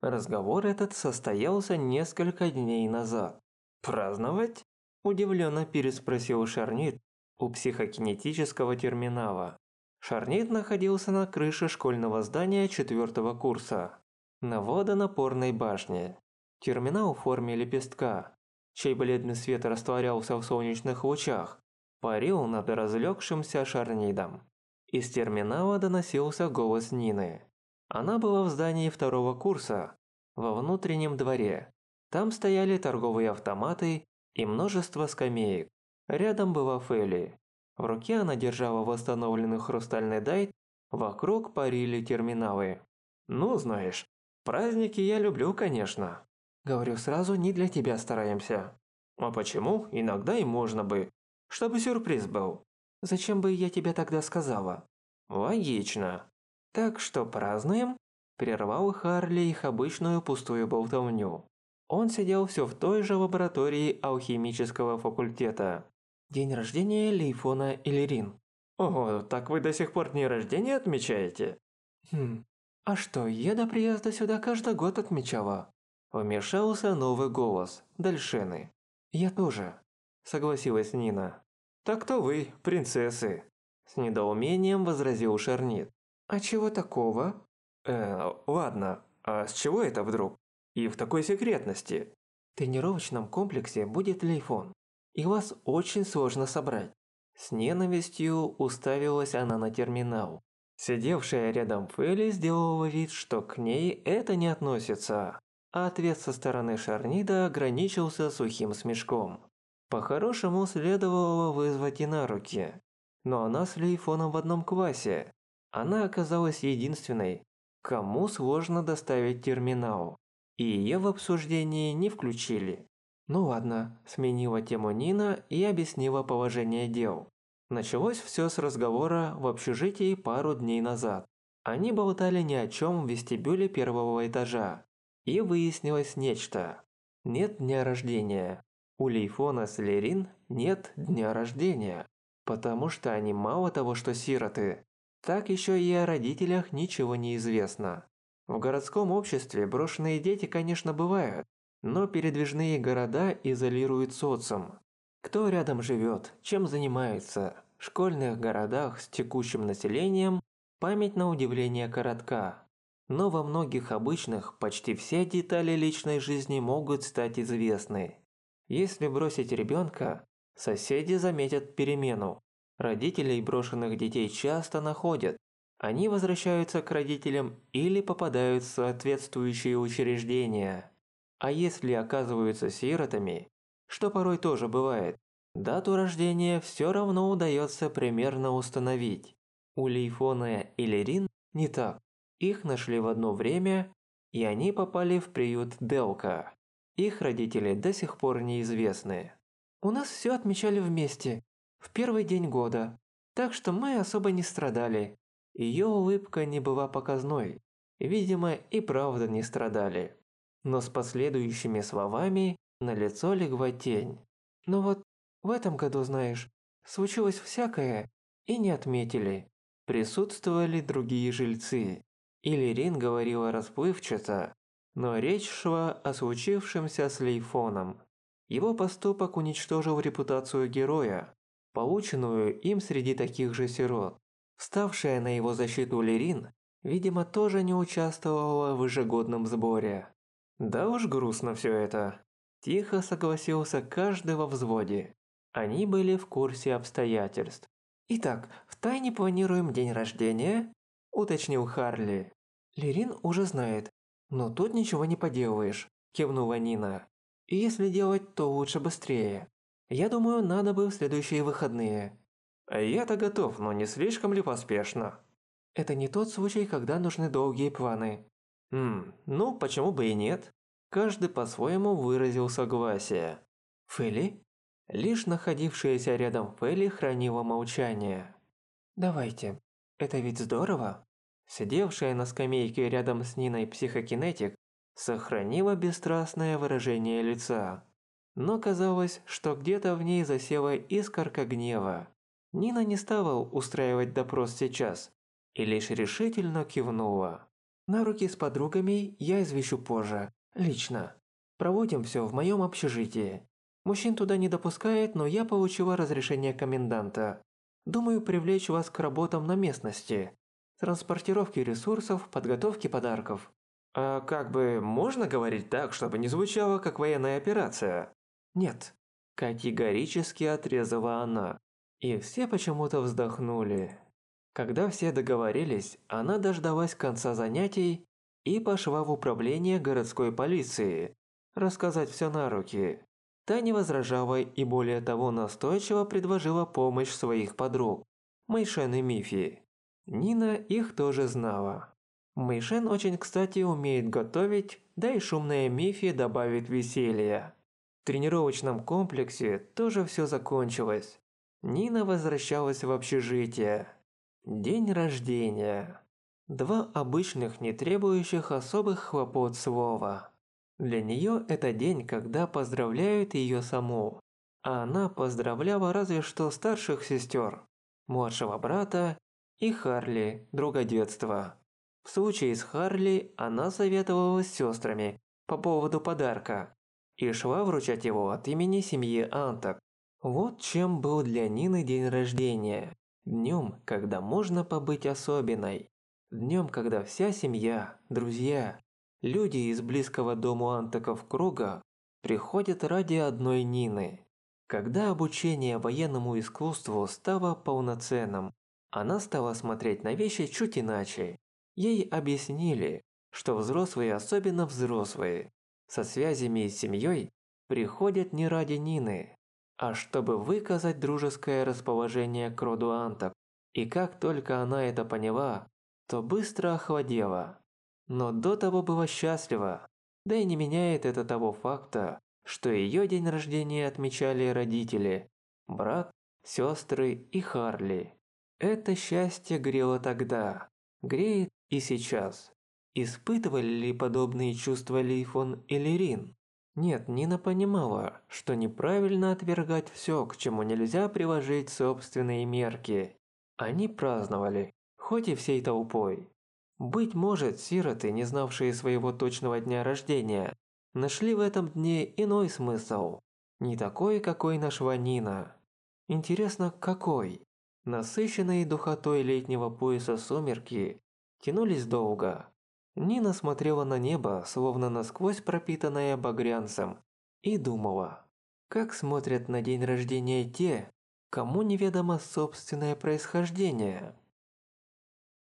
Разговор этот состоялся несколько дней назад. «Праздновать?» – удивленно переспросил Шарнит у психокинетического терминала. Шарнит находился на крыше школьного здания 4-го курса, на водонапорной башне. Терминал в форме лепестка, чей бледный свет растворялся в солнечных лучах, парил над разлегшимся Шарнидом. Из терминала доносился голос Нины. Она была в здании 2-го курса, во внутреннем дворе. Там стояли торговые автоматы и множество скамеек. Рядом была Фелли. В руке она держала восстановленный хрустальный дайт, вокруг парили терминалы. «Ну, знаешь, праздники я люблю, конечно. Говорю сразу, не для тебя стараемся». «А почему? Иногда и можно бы. Чтобы сюрприз был». «Зачем бы я тебе тогда сказала?» «Логично. Так что празднуем?» Прервал Харли их обычную пустую болтовню. Он сидел все в той же лаборатории алхимического факультета. День рождения Лейфона и Лерин. Ого, так вы до сих пор дни рождения отмечаете? А что, я до приезда сюда каждый год отмечала. Вмешался новый голос, Дальшены. Я тоже, согласилась Нина. Так-то вы, принцессы. С недоумением возразил Шарнит. А чего такого? Ладно, а с чего это вдруг? И в такой секретности? В тренировочном комплексе будет Лейфон, и вас очень сложно собрать. С ненавистью уставилась она на терминал. Сидевшая рядом Фелли сделала вид, что к ней это не относится, а ответ со стороны Шарнида ограничился сухим смешком. По-хорошему следовало вызвать и на руки, но она с Лейфоном в одном классе. Она оказалась единственной, кому сложно доставить терминал, и ее в обсуждении не включили. Ну ладно, сменила тему Нина и объяснила положение дел. Началось все с разговора в общежитии пару дней назад. Они болтали ни о чем в вестибюле 1-го этажа. И выяснилось нечто. Нет дня рождения. У Лейфона с Лерин нет дня рождения. Потому что они мало того, что сироты, так еще и о родителях ничего не известно. В городском обществе брошенные дети, конечно, бывают, но передвижные города изолируют социум. Кто рядом живет, чем занимается, в школьных городах с текущим населением память на удивление коротка. Но во многих обычных почти все детали личной жизни могут стать известны. Если бросить ребенка, соседи заметят перемену. Родителей брошенных детей часто находят. Они возвращаются к родителям или попадают в соответствующие учреждения. А если оказываются сиротами, что порой тоже бывает, дату рождения все равно удается примерно установить. У Лейфона и Лерин не так. Их нашли в одно время, и они попали в приют Делка. Их родители до сих пор неизвестны. У нас все отмечали вместе, в первый день года, так что мы особо не страдали. Ее улыбка не была показной, видимо, и правда не страдали. Но с последующими словами на лицо легла тень. Но вот в этом году, знаешь, случилось всякое, и не отметили. Присутствовали другие жильцы. Иллирин говорила расплывчато, но речь шла о случившемся с Лейфоном. Его поступок уничтожил репутацию героя, полученную им среди таких же сирот. Вставшая на его защиту Лерин, видимо, тоже не участвовала в ежегодном сборе. Да уж грустно все это. Тихо согласился каждый во взводе. Они были в курсе обстоятельств. «Итак, втайне планируем день рождения?» – уточнил Харли. «Лерин уже знает, но тут ничего не поделаешь», – кивнула Нина. «И если делать, то лучше быстрее. Я думаю, надо бы в следующие выходные». «Я-то готов, но не слишком ли поспешно?» «Это не тот случай, когда нужны долгие планы». Ну, почему бы и нет?» Каждый по-своему выразил согласие. «Фелли?» Лишь находившаяся рядом Фелли хранила молчание. «Давайте. Это ведь здорово!» Сидевшая на скамейке рядом с Ниной психокинетик сохранила бесстрастное выражение лица. Но казалось, что где-то в ней засела искорка гнева. Нина не стала устраивать допрос сейчас и лишь решительно кивнула. На руки с подругами я извещу позже, лично. Проводим все в моем общежитии. Мужчин туда не допускает, но я получила разрешение коменданта. Думаю привлечь вас к работам на местности. Транспортировке ресурсов, подготовке подарков. А как бы можно говорить так, чтобы не звучало как военная операция? Нет. Категорически отрезала она. И все почему-то вздохнули. Когда все договорились, она дождалась конца занятий и пошла в управление городской полиции, рассказать все на руки. Та не возражала и более того настойчиво предложила помощь своих подруг, Мэйшен и Мифи. Нина их тоже знала. Мэйшен очень кстати умеет готовить, да и шумная Мифи добавит веселья. В тренировочном комплексе тоже все закончилось. Нина возвращалась в общежитие. День рождения. Два обычных, не требующих особых хлопот слова. Для нее это день, когда поздравляют ее саму. А она поздравляла разве что старших сестер, младшего брата и Харли, друга детства. В случае с Харли она советовалась с сестрами по поводу подарка и шла вручать его от имени семьи Антак. Вот чем был для Нины день рождения. Днем, когда можно побыть особенной. Днем, когда вся семья, друзья, люди из близкого дому Антаков круга приходят ради одной Нины. Когда обучение военному искусству стало полноценным, она стала смотреть на вещи чуть иначе. Ей объяснили, что взрослые, особенно взрослые, со связями и семьей, приходят не ради Нины, а чтобы выказать дружеское расположение к роду Антак. И как только она это поняла, то быстро охладела. Но до того была счастлива, да и не меняет это того факта, что ее день рождения отмечали родители, брат, сестры и Харли. Это счастье грело тогда, греет и сейчас. Испытывали ли подобные чувства Лифон или Рин? Нет, Нина понимала, что неправильно отвергать все, к чему нельзя приложить собственные мерки. Они праздновали, хоть и всей толпой. Быть может, сироты, не знавшие своего точного дня рождения, нашли в этом дне иной смысл. Не такой, какой нашла Нина. Интересно, какой? Насыщенные духотой летнего пояса сумерки тянулись долго. Нина смотрела на небо, словно насквозь пропитанное багрянцем, и думала, как смотрят на день рождения те, кому неведомо собственное происхождение.